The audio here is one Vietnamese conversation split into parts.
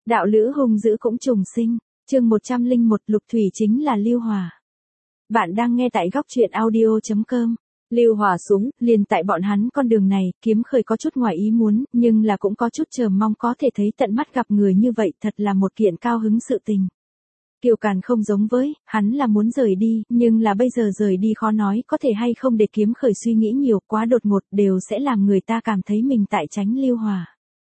Đạo lữ hung dữ cũng trùng sinh, chương 101 Lục Thủy chính là Lưu Hòa. Bạn đang nghe tại góc truyện audio.com. Lưu Hòa xuống, liền tại bọn hắn con đường này, Kiếm Khởi có chút ngoài ý muốn, nhưng là cũng có chút chờ mong có thể thấy tận mắt gặp người như vậy, thật là một kiện cao hứng sự tình. Kiều Càn không giống với, hắn là muốn rời đi, nhưng là bây giờ rời đi khó nói có thể hay không để Kiếm Khởi suy nghĩ nhiều quá đột ngột đều sẽ làm người ta cảm thấy mình tại tránh Lưu Hòa.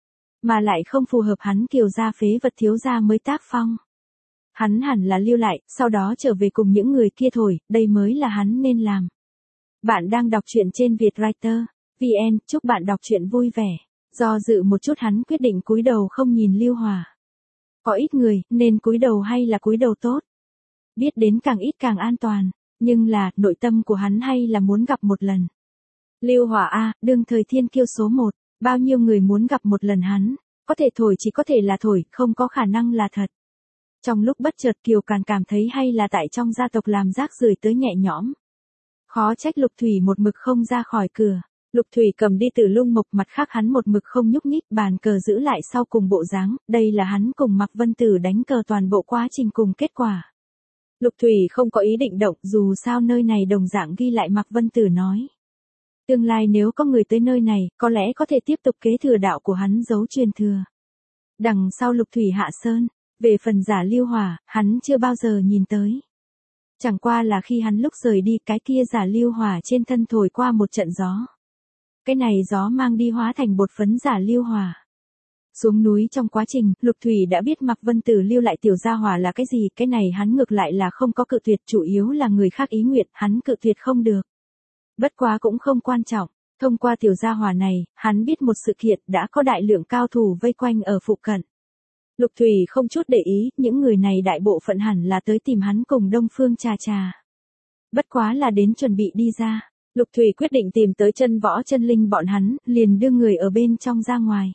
Mà lại không phù hợp hắn Kiều gia phế vật thiếu gia mới tác phong. Hắn hẳn là lưu lại, sau đó trở về cùng những người kia thổi, đây mới là hắn nên làm. Bạn đang đọc truyện trên Vietwriter.vn, chúc bạn đọc truyện vui vẻ. Do dự một chút hắn quyết định cúi đầu không nhìn Lưu Hòa. Có ít người, nên cúi đầu hay là cúi đầu tốt? Biết đến càng ít càng an toàn, nhưng là, nội tâm của hắn hay là muốn gặp một lần. Lưu Hòa a, đương thời thiên kiêu số 1, bao nhiêu người muốn gặp một lần hắn, có thể thổi chỉ có thể là thổi, không có khả năng là thật. Trong lúc bất chợt Kiều Càn cảm thấy hay là tại trong gia tộc làm rác rưởi tới nhẹ nhõm. Khó trách Lục Thủy một mực không ra khỏi cửa. Lục Thủy cầm đi Tử Lung Mộc, mặt khác hắn một mực không nhúc nhích, bàn cờ giữ lại sau cùng bộ dáng, đây là hắn cùng Mạc Vân Tử đánh cờ toàn bộ quá trình cùng kết quả. Lục Thủy không có ý định động, dù sao nơi này đồng dạng ghi lại Mạc Vân Tử nói. Tương lai nếu có người tới nơi này, có lẽ có thể tiếp tục kế thừa đạo của hắn giấu truyền thừa. Đằng sau Lục Thủy hạ sơn, về phần giả Lưu Hòa, hắn chưa bao giờ nhìn tới. Chẳng qua là khi hắn lúc rời đi, cái kia giả Lưu Hòa trên thân thổi qua một trận gió. Cái này gió mang đi hóa thành bột phấn giả Lưu Hòa. Xuống núi trong quá trình, Lục Thủy đã biết Mạc Vân Tử lưu lại tiểu gia hỏa là cái gì, cái này hắn ngược lại là không có cự tuyệt, chủ yếu là người khác ý nguyện, hắn cự tuyệt không được. Bất quá cũng không quan trọng, thông qua tiểu gia hỏa này, hắn biết một sự kiện đã có đại lượng cao thủ vây quanh ở phụ cận. Lục Thủy không chút để ý, những người này đại bộ phận hẳn là tới tìm hắn cùng Đông Phương Trà Trà. Bất quá là đến chuẩn bị đi ra, Lục Thủy quyết định tìm tới Chân Võ Chân Linh bọn hắn, liền đưa người ở bên trong ra ngoài.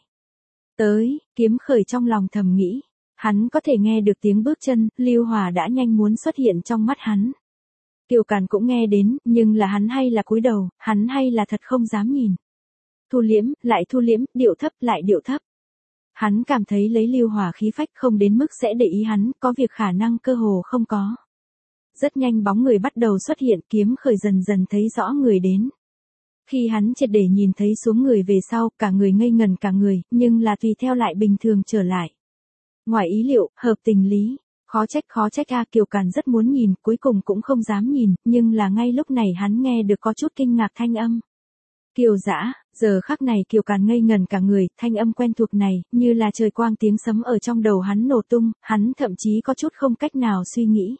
Tới, Kiếm Khởi trong lòng thầm nghĩ, hắn có thể nghe được tiếng bước chân, Lưu Hòa đã nhanh muốn xuất hiện trong mắt hắn. Kiều Càn cũng nghe đến, nhưng là hắn hay là cúi đầu, hắn hay là thật không dám nhìn. Thu liễm, lại thu liễm, điệu thấp lại điệu thấp. Hắn cảm thấy lấy Lưu Hòa khí phách không đến mức sẽ để ý hắn, có việc khả năng cơ hồ không có. Rất nhanh bóng người bắt đầu xuất hiện, Kiếm Khởi dần dần thấy rõ người đến. Khi hắn triệt để nhìn thấy xuống người về sau, cả người ngây ngần cả người, nhưng là tùy theo lại bình thường trở lại. Ngoài ý liệu, hợp tình lý. Khó trách a, Kiều Càn rất muốn nhìn, cuối cùng cũng không dám nhìn, nhưng là ngay lúc này hắn nghe được có chút kinh ngạc thanh âm. Kiều Dã, giờ khắc này Kiều Càn ngây ngần cả người, thanh âm quen thuộc này, như là trời quang tiếng sấm ở trong đầu hắn nổ tung, hắn thậm chí có chút không cách nào suy nghĩ.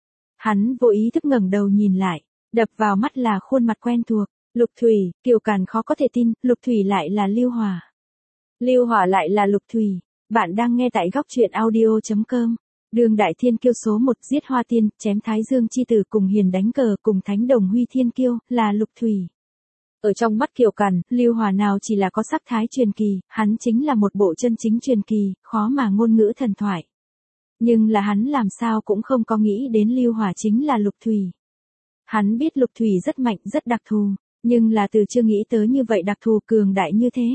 Hắn vô ý thức ngẩng đầu nhìn lại, đập vào mắt là khuôn mặt quen thuộc, Lục Thủy, Kiều Càn khó có thể tin, Lục Thủy lại là Lưu Hòa. Lưu Hòa lại là Lục Thủy, bạn đang nghe tại góc truyện audio.com. Đường đại thiên kiêu số 1 giết Hoa Tiên, chém Thái Dương chi tử cùng hiền đánh cờ cùng thánh đồng huy thiên kiêu, là Lục Thủy. Ở trong mắt Kiều Càn, Lưu Hòa nào chỉ là có sắc thái truyền kỳ, hắn chính là một bộ chân chính truyền kỳ, khó mà ngôn ngữ thần thoại. Nhưng là hắn làm sao cũng không có nghĩ đến Lưu Hòa chính là Lục Thủy. Hắn biết Lục Thủy rất mạnh, rất đặc thù, nhưng là từ chưa nghĩ tới như vậy đặc thù cường đại như thế.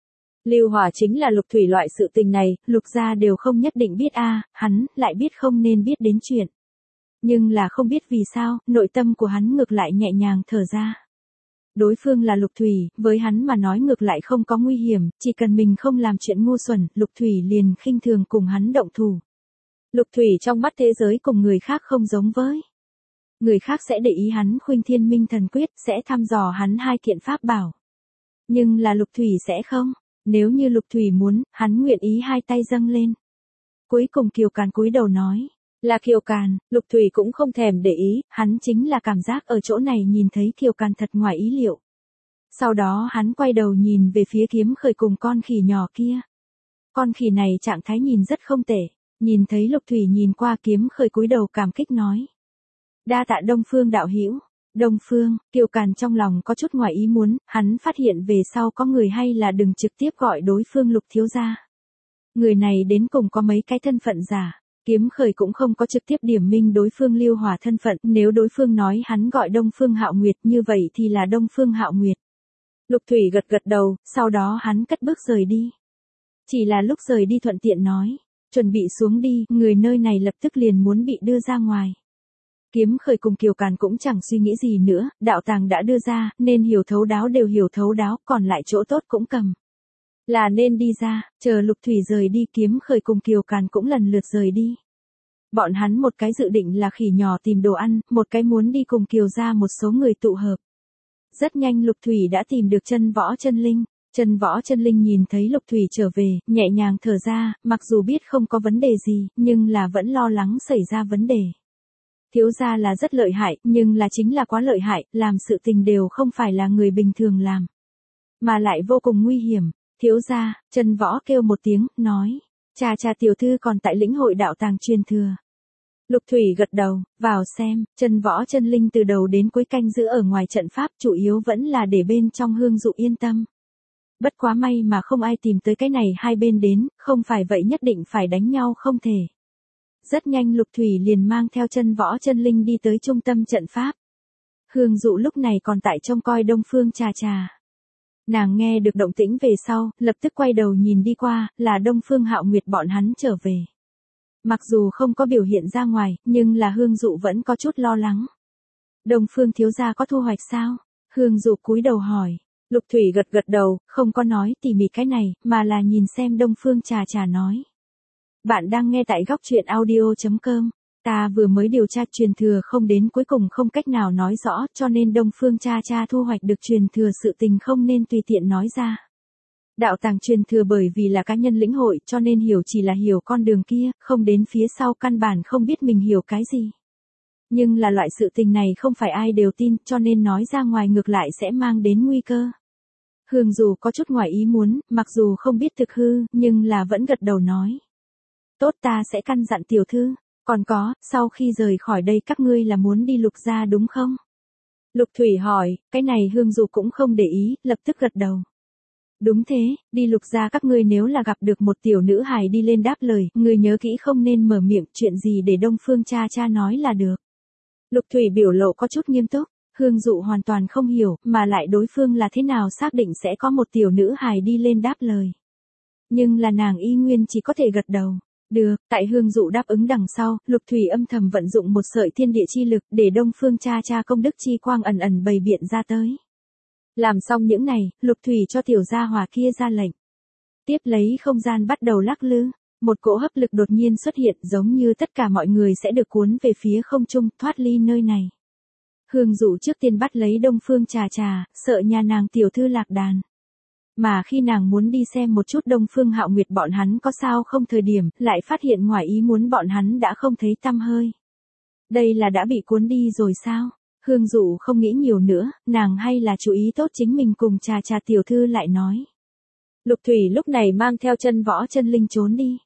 Lưu Hòa chính là Lục Thủy loại sự tình này, Lục gia đều không nhất định biết a, hắn lại biết không nên biết đến chuyện. Nhưng là không biết vì sao, nội tâm của hắn ngược lại nhẹ nhàng thở ra. Đối phương là Lục Thủy, với hắn mà nói ngược lại không có nguy hiểm, chỉ cần mình không làm chuyện ngu xuẩn, Lục Thủy liền khinh thường cùng hắn động thủ. Lục Thủy trong mắt thế giới cùng người khác không giống với. Người khác sẽ để ý hắn Khuynh Thiên Minh Thần Quyết, sẽ thăm dò hắn hai kiện pháp bảo. Nhưng là Lục Thủy sẽ không. Nếu như Lục Thủy muốn, hắn nguyện ý hai tay dâng lên. Cuối cùng Kiều Càn cúi đầu nói, là Kiều Càn, Lục Thủy cũng không thèm để ý, hắn chính là cảm giác ở chỗ này nhìn thấy Kiều Càn thật ngoài ý liệu. Sau đó hắn quay đầu nhìn về phía Kiếm Khởi cùng con khỉ nhỏ kia. Con khỉ này trạng thái nhìn rất không tệ, nhìn thấy Lục Thủy nhìn qua Kiếm Khởi cúi đầu cảm kích nói. Đa tạ Đông Phương đạo hữu. Đông Phương, Kiều Càn trong lòng có chút ngoài ý muốn, hắn phát hiện về sau có người hay là đừng trực tiếp gọi đối phương Lục thiếu gia. Người này đến cùng có mấy cái thân phận giả, Kiếm Khởi cũng không có trực tiếp điểm minh đối phương Lưu Hòa thân phận, nếu đối phương nói hắn gọi Đông Phương Hạo Nguyệt như vậy thì là Đông Phương Hạo Nguyệt. Lục Thủy gật gật đầu, sau đó hắn cất bước rời đi. Chỉ là lúc rời đi thuận tiện nói, Chuẩn bị xuống đi, người nơi này lập tức liền muốn bị đưa ra ngoài. Kiếm Khởi cùng Kiều Càn cũng chẳng suy nghĩ gì nữa, đạo tàng đã đưa ra, nên hiểu thấu đáo đều hiểu thấu đáo, còn lại chỗ tốt cũng cầm. Là nên đi ra, chờ Lục Thủy rời đi, Kiếm Khởi cùng Kiều Càn cũng lần lượt rời đi. Bọn hắn một cái dự định là khỉ nhỏ tìm đồ ăn, một cái muốn đi cùng Kiều gia một số người tụ hợp. Rất nhanh Lục Thủy đã tìm được Chân Võ Chân Linh. Chân Võ Chân Linh nhìn thấy Lục Thủy trở về, nhẹ nhàng thở ra, mặc dù biết không có vấn đề gì, nhưng là vẫn lo lắng xảy ra vấn đề. Thiếu gia là rất lợi hại, nhưng là chính là quá lợi hại, làm sự tình đều không phải là người bình thường làm. Mà lại vô cùng nguy hiểm. Thiếu gia, Chân Võ kêu một tiếng, nói. Cha tiểu thư còn tại lĩnh hội đạo tàng truyền thừa. Lục Thủy gật đầu, vào xem, Chân Võ Chân Linh từ đầu đến cuối canh giữ ở ngoài trận pháp, chủ yếu vẫn là để bên trong Hương Dụ yên tâm. Bất quá may mà không ai tìm tới cái này hai bên đến, không phải vậy nhất định phải đánh nhau không thể. Rất nhanh Lục Thủy liền mang theo Chân Võ Chân Linh đi tới trung tâm trận pháp. Hương Dụ lúc này còn tại trông coi Đông Phương Trà Trà. Nàng nghe được động tĩnh về sau, lập tức quay đầu nhìn đi qua, là Đông Phương Hạo Nguyệt bọn hắn trở về. Mặc dù không có biểu hiện ra ngoài, nhưng là Hương Dụ vẫn có chút lo lắng. Đông Phương thiếu gia có thu hoạch sao? Hương Dụ cúi đầu hỏi. Lục Thủy gật đầu, không có nói tỉ mỉ cái này, mà là nhìn xem Đông Phương Trà Trà nói. Bạn đang nghe tại góc truyện audio.com. Ta vừa mới điều tra truyền thừa không đến cuối cùng không cách nào nói rõ, cho nên Đông Phương Trà Trà thu hoạch được truyền thừa sự tình không nên tùy tiện nói ra. Đạo tàng truyền thừa bởi vì là cá nhân lĩnh hội cho nên hiểu chỉ là hiểu con đường kia, không đến phía sau căn bản không biết mình hiểu cái gì. Nhưng là loại sự tình này không phải ai đều tin, cho nên nói ra ngoài ngược lại sẽ mang đến nguy cơ. Hương Dù có chút ngoài ý muốn, mặc dù không biết thực hư, nhưng là vẫn gật đầu nói. Tốt, ta sẽ căn dặn tiểu thư. Còn có, sau khi rời khỏi đây các ngươi là muốn đi Lục gia đúng không? Lục Thủy hỏi, cái này Hương Dù cũng không để ý, lập tức gật đầu. Đúng thế, đi Lục gia các ngươi nếu là gặp được một tiểu nữ hài đi lên đáp lời, ngươi nhớ kỹ không nên mở miệng, chuyện gì để Đông Phương Trà nói là được. Lục Thủy biểu lộ có chút nghiêm túc, Hương Dụ hoàn toàn không hiểu, mà lại đối phương là thế nào xác định sẽ có một tiểu nữ hài đi lên đáp lời. Nhưng là nàng y nguyên chỉ có thể gật đầu. Được, tại Hương Dụ đáp ứng đằng sau, Lục Thủy âm thầm vận dụng một sợi thiên địa chi lực để Đông Phương Trà công đức chi quang ẩn ẩn bày biện ra tới. Làm xong những này, Lục Thủy cho tiểu gia hỏa kia ra lệnh. Tiếp lấy không gian bắt đầu lắc lư, một cỗ hấp lực đột nhiên xuất hiện giống như tất cả mọi người sẽ được cuốn về phía không trung thoát ly nơi này. Hương Dụ trước tiên bắt lấy Đông Phương Trà, sợ nhà nàng tiểu thư lạc đàn. Mà khi nàng muốn đi xem một chút Đông Phương Hạo Nguyệt bọn hắn có sao không thời điểm, lại phát hiện ngoài ý muốn bọn hắn đã không thấy tăm hơi. Đây là đã bị cuốn đi rồi sao? Hương Dụ không nghĩ nhiều nữa, nàng hay là chú ý tốt chính mình cùng Trà tiểu thư lại nói. Lục Thủy lúc này mang theo Chân Võ Chân Linh trốn đi.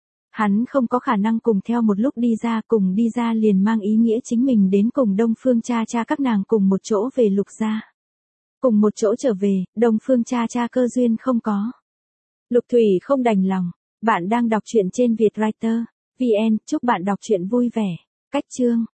Hắn không có khả năng cùng theo một lúc đi ra, cùng đi ra liền mang ý nghĩa chính mình đến cùng Đông Phương Trà các nàng cùng một chỗ về Lục gia. Cùng một chỗ trở về, Đông Phương Trà cơ duyên không có. Lục Thủy không đành lòng. Bạn đang đọc truyện trên Vietwriter.vn, chúc bạn đọc truyện vui vẻ. Cách chương